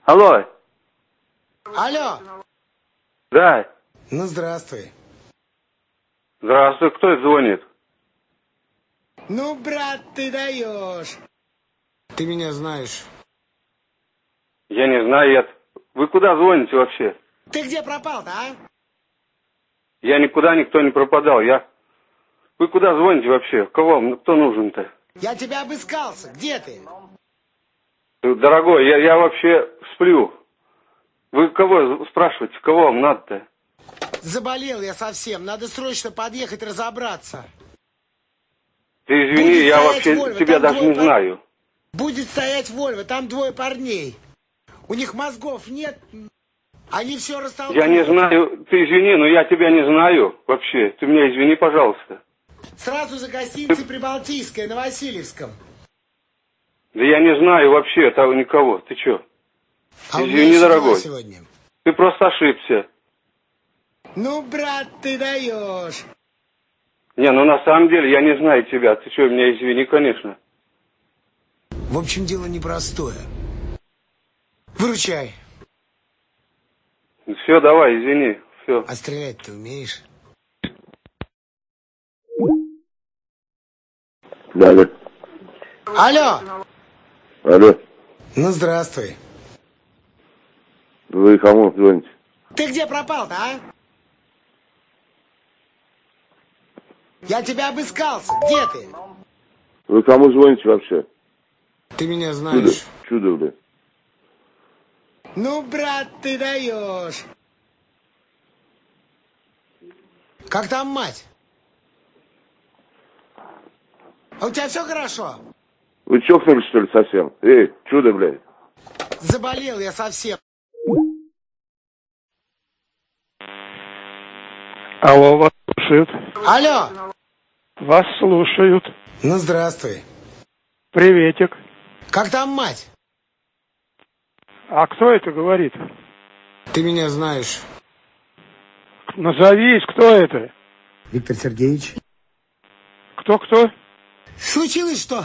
Алло. Алло. Да. Ну, здравствуй. Здравствуй, кто это звонит? Ну, брат, ты даешь. Ты меня знаешь. Я не знаю, Вы куда звоните вообще? Ты где пропал-то, а? Я никуда, никто не пропадал. Вы куда звоните вообще? Кто нужен-то? Я тебя обыскался. Где ты? Дорогой, я вообще сплю. Вы кого спрашиваете? Кого вам надо-то? Заболел я совсем. Надо срочно подъехать разобраться. Ты извини, Будет я стоять вообще Вольво, тебя даже не знаю. Будет стоять Вольво, там двое парней. У них мозгов нет, они все растолкуют. Я не знаю, ты извини, но я тебя не знаю вообще. Ты меня извини, пожалуйста. Сразу за гостиницей Прибалтийская на Васильевском. Да я не знаю вообще того никого. Ты чё? А Извини, дорогой. Сегодня. Ты просто ошибся. Ну, брат, ты даешь. Не, ну на самом деле я не знаю тебя. Ты что, меня извини, конечно. В общем, дело непростое. Выручай. Все, давай, извини. Все. А стрелять ты умеешь? Да, да. Алло. Алло. Ну, здравствуй. Вы кому звоните? Ты где пропал-то, а? Я тебя обыскался. Где ты? Вы кому звоните вообще? Ты меня знаешь. Чудо, блядь. Ну, брат, ты даешь. Как там мать? А у тебя все хорошо? Вы чокнулись, что ли, совсем? Эй, чудо, блядь. Заболел я совсем. Алло, вас слушают. Алло. Вас слушают. Ну, здравствуй. Приветик. Как там мать? А кто это говорит? Ты меня знаешь. Назовись, кто это? Виктор Сергеевич. Кто? Случилось что?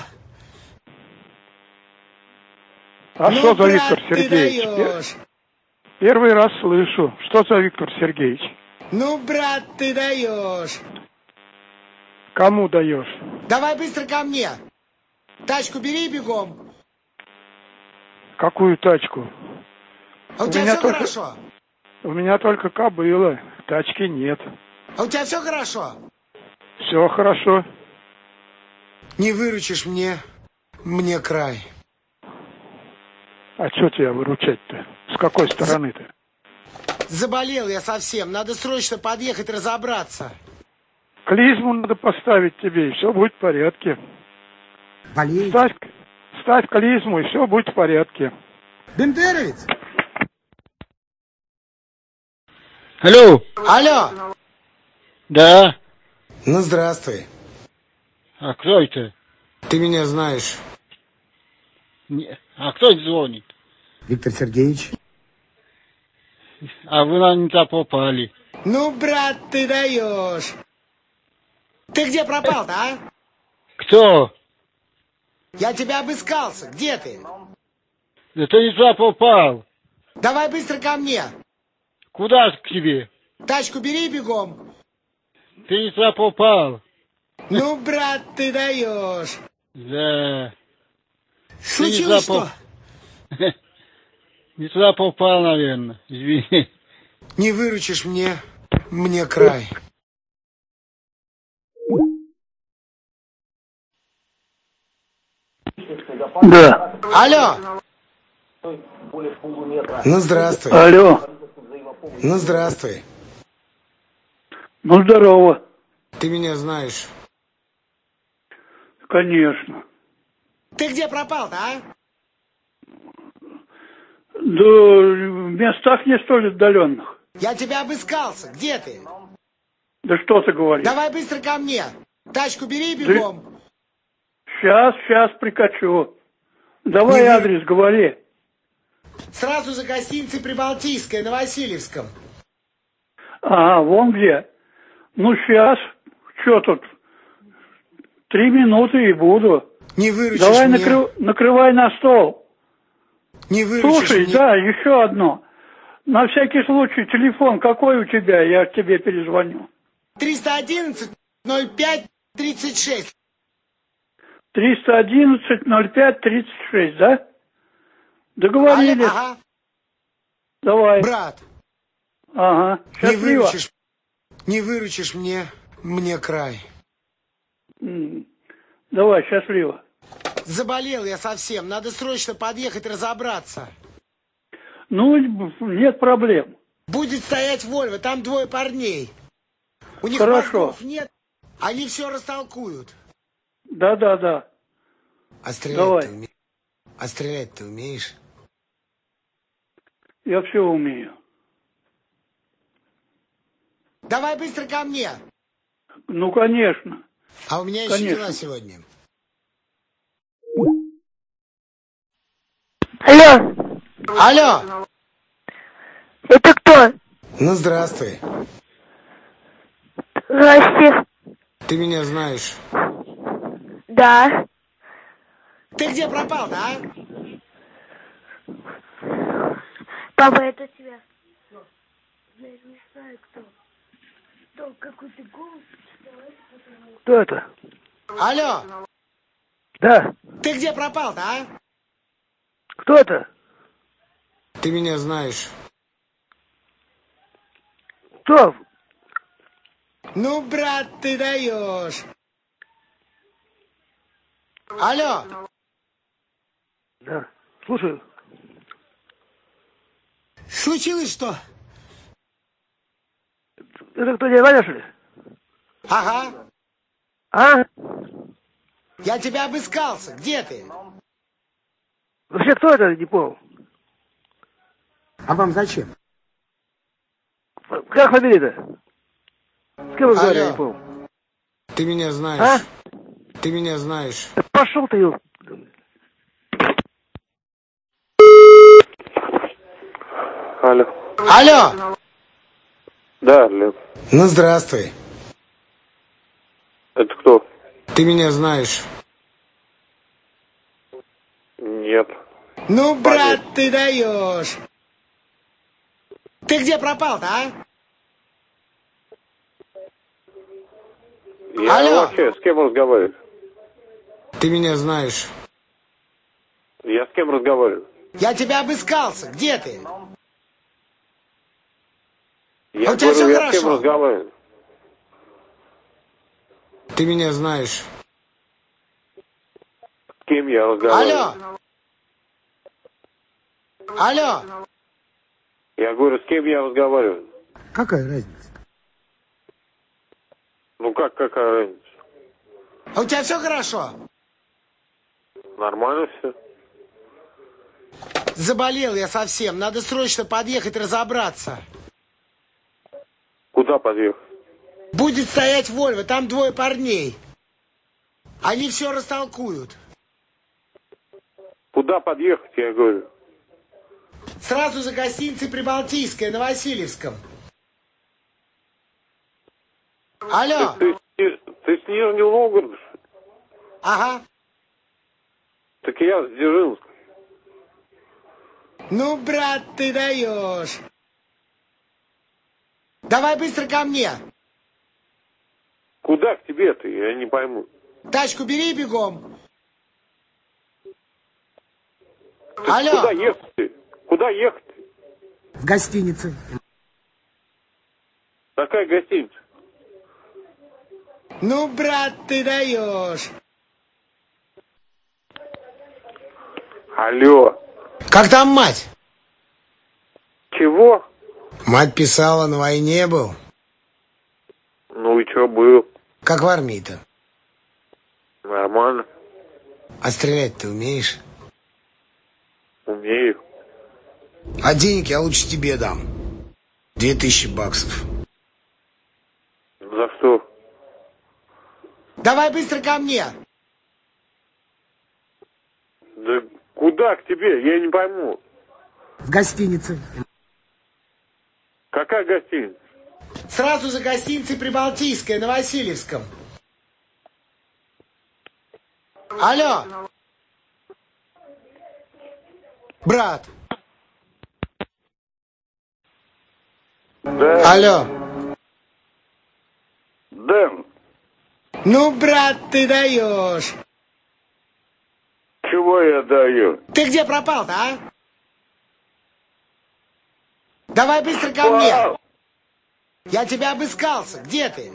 А ну, что за брат, Виктор ты Сергеевич? даешь. Первый раз слышу. Что за Виктор Сергеевич? Ну, брат, ты даешь. Кому даешь? Давай быстро ко мне. Тачку бери бегом. Какую тачку? А у тебя все хорошо? У меня только кобыла. Тачки нет. А у тебя все хорошо? Все хорошо. Не выручишь мне край. А что тебя выручать-то? С какой стороны-то? Заболел я совсем. Надо срочно подъехать разобраться. Клизму надо поставить тебе, и все будет в порядке. Болеете? Ставь клизму, и все будет в порядке. Бендеровец? Алло. Алло. Да. Ну, здравствуй. А кто это? Ты меня знаешь. А кто звонит? Виктор Сергеевич. А вы на не так попали. Ну, брат, ты даешь. Ты где пропал-то, а? Кто? Я тебя обыскался. Где ты? Да ты не туда попал. Давай быстро ко мне. Куда к тебе? Тачку бери бегом. Ты не туда попал. Ну, брат, ты даешь. Да. Случилось что? Не туда попал, наверное. Извини. Не выручишь мне край. Да. Алло. Ну, здравствуй. Алло. Ну, здравствуй. Ну, здорово. Ты меня знаешь. Конечно. Ты где пропал-то, а? Да в местах не столь отдаленных. Я тебя обыскался. Где ты? Да что ты говоришь? Давай быстро ко мне. Тачку бери бегом. Сейчас прикачу. Давай Не адрес говори. Сразу за гостиницей Прибалтийская на Васильевском. Ага, вон где. Ну, сейчас. Что тут? 3 минуты и буду. Не выручишь Давай мне. накрывай на стол. Не выручишь Слушай, мне. да, еще одно. На всякий случай, телефон какой у тебя? Я тебе перезвоню. 311-05-36. 311-05-36, да? Договорились. Ага, Давай. брат, Ага. Счастливо. не выручишь мне край. Давай, счастливо. Заболел я совсем, надо срочно подъехать разобраться. Ну, нет проблем. Будет стоять Вольво, там двое парней. У них Хорошо. мозгов нет, они все растолкуют. Да. А Давай. стрелять ты умеешь? Я все умею. Давай быстро ко мне. Ну, конечно. А у меня еще Конечно. дела сегодня. Алло, Алло! это кто? Ну, здравствуй. Здрасте. Ты меня знаешь. Да. Ты где пропал-то, а? Папа, это тебя. Я не знаю, кто. Кто, какой-то голос. Кто это? Алло! Да. Ты где пропал-то, а? Кто это? Ты меня знаешь. Кто? Ну, брат, ты даешь. Алло! Да. Слушаю. Случилось что? Это кто, дядя Ваня, что ли? Ага. А? Я тебя обыскался. Где ты? Вообще, кто это, не понял? А вам зачем? Как фамилия-то? С кем разговариваю, Алло. не понял? Ты меня знаешь. А? Ты меня знаешь. Да пошел ты, ё- Алло. Алло! Да, Лев. Ну, здравствуй. Это кто? Ты меня знаешь. Нет. Ну, брат, ты даешь. Ты где пропал-то, а? Я Алло. вообще с кем разговариваю? Ты меня знаешь. Я с кем разговариваю? Я тебя обыскался. Где ты? Я у тебя говорю, всё я с хорошо? кем разговариваю? Ты меня знаешь. С кем я разговариваю? Алло! Алло! Я говорю, с кем я разговариваю? Какая разница? Ну как, какая разница? А у тебя все хорошо? Нормально все. Заболел я совсем. Надо срочно подъехать разобраться. Куда подъехать? Будет стоять Вольво, там двое парней. Они все растолкуют. Куда подъехать, я говорю? Сразу за гостиницей Прибалтийская на Васильевском. Алло! Ты с Нижнего Новгорода? Что ли? Ага. Так я с Дзержинска. Ну, брат, ты даешь. Давай быстро ко мне. Куда к тебе-то? Я не пойму. Тачку бери бегом. Ты Алло. Куда ехать? Куда ехать? В гостинице. Какая гостиница? Ну, брат, ты даешь. Алло. Как там мать? Чего? Мать писала, на войне был. Ну и что был? Как в армии-то. Нормально. А стрелять ты умеешь? Умею. А денег я лучше тебе дам. 2000 баксов. За что? Давай быстро ко мне. Да куда к тебе? Я не пойму. В гостинице. Какая гостиница? Сразу за гостиницей Прибалтийская на Васильевском. Алло! Брат. Да, Алло. Дэн, Ну, брат, ты даешь. чего я даю? Ты где пропал-то, а? Давай быстро ко мне. Я тебя обыскался. Где ты?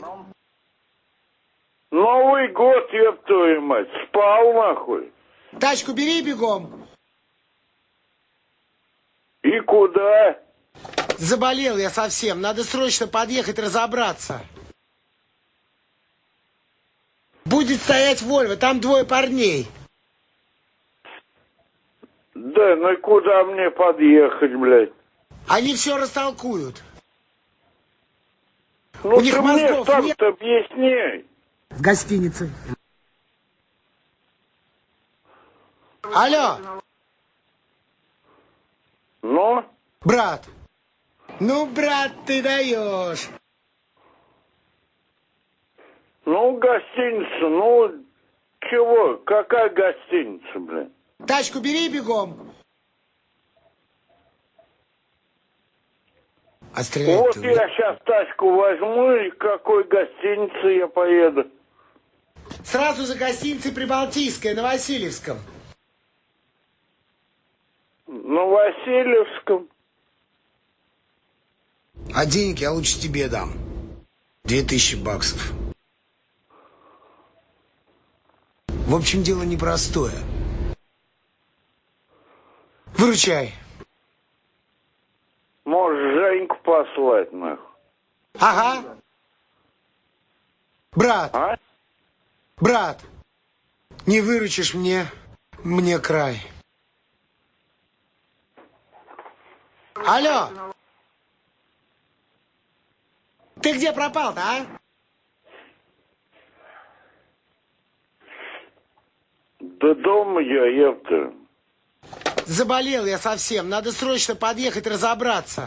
Новый год, ёб твою мать, спал нахуй. Тачку бери бегом. И куда? Заболел я совсем. Надо срочно подъехать разобраться. Будет стоять Вольво. Там двое парней. Да, ну и куда мне подъехать, блядь? Они все растолкуют. Ну У них ты мне мозгов сам-то нет. объясни. В гостинице. Алло, Ну? брат. Ну, брат, ты даешь. Ну, гостиница, ну, чего? Какая гостиница, блядь? Тачку бери бегом. А стрелять Вот ты я умеешь? сейчас тачку возьму, и к какой гостинице я поеду? Сразу за гостиницей Прибалтийская на Васильевском. На Васильевском. А денег я лучше тебе дам. 2000 баксов. В общем, дело непростое. Выручай. Можешь Женьку послать, нахуй. Ага. Брат, А? брат, не выручишь мне край. Алло. Ты где пропал-то, а? Да дома я, ёпта. Заболел я совсем. Надо срочно подъехать разобраться.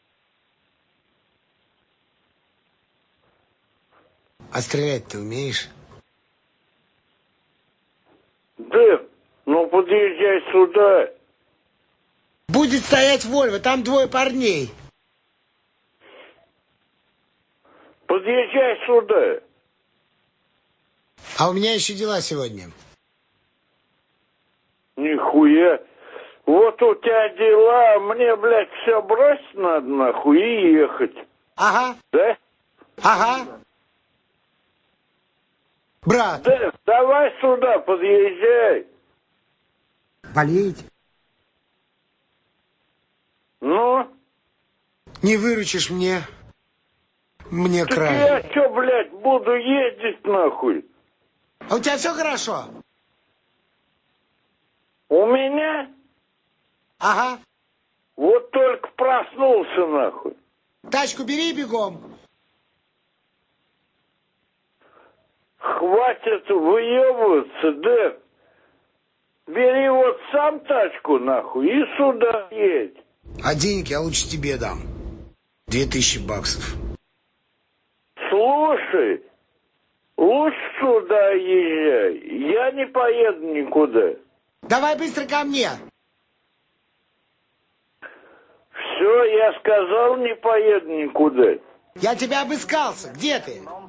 А стрелять ты умеешь? Да, ну подъезжай сюда. Будет стоять Вольво, там двое парней. Подъезжай сюда. А у меня еще дела сегодня. Нихуя. Вот у тебя дела, а мне, блядь, все бросить надо, нахуй, и ехать. Ага, Да? ага. Брат. Да, давай сюда, подъезжай. Болеете? Ну? Не выручишь мне Так край. я что, блядь, буду ездить, нахуй? А у тебя все хорошо? У меня? Ага. Вот только проснулся, нахуй. Тачку бери бегом. Хватит выебываться, да. Бери вот сам тачку, нахуй, и сюда едь. А денег я лучше тебе дам. 2000 баксов. Слушай, лучше сюда езжай. Я не поеду никуда. Давай быстро ко мне. Все, я сказал, не поеду никуда. Я тебя обыскался. Где ты?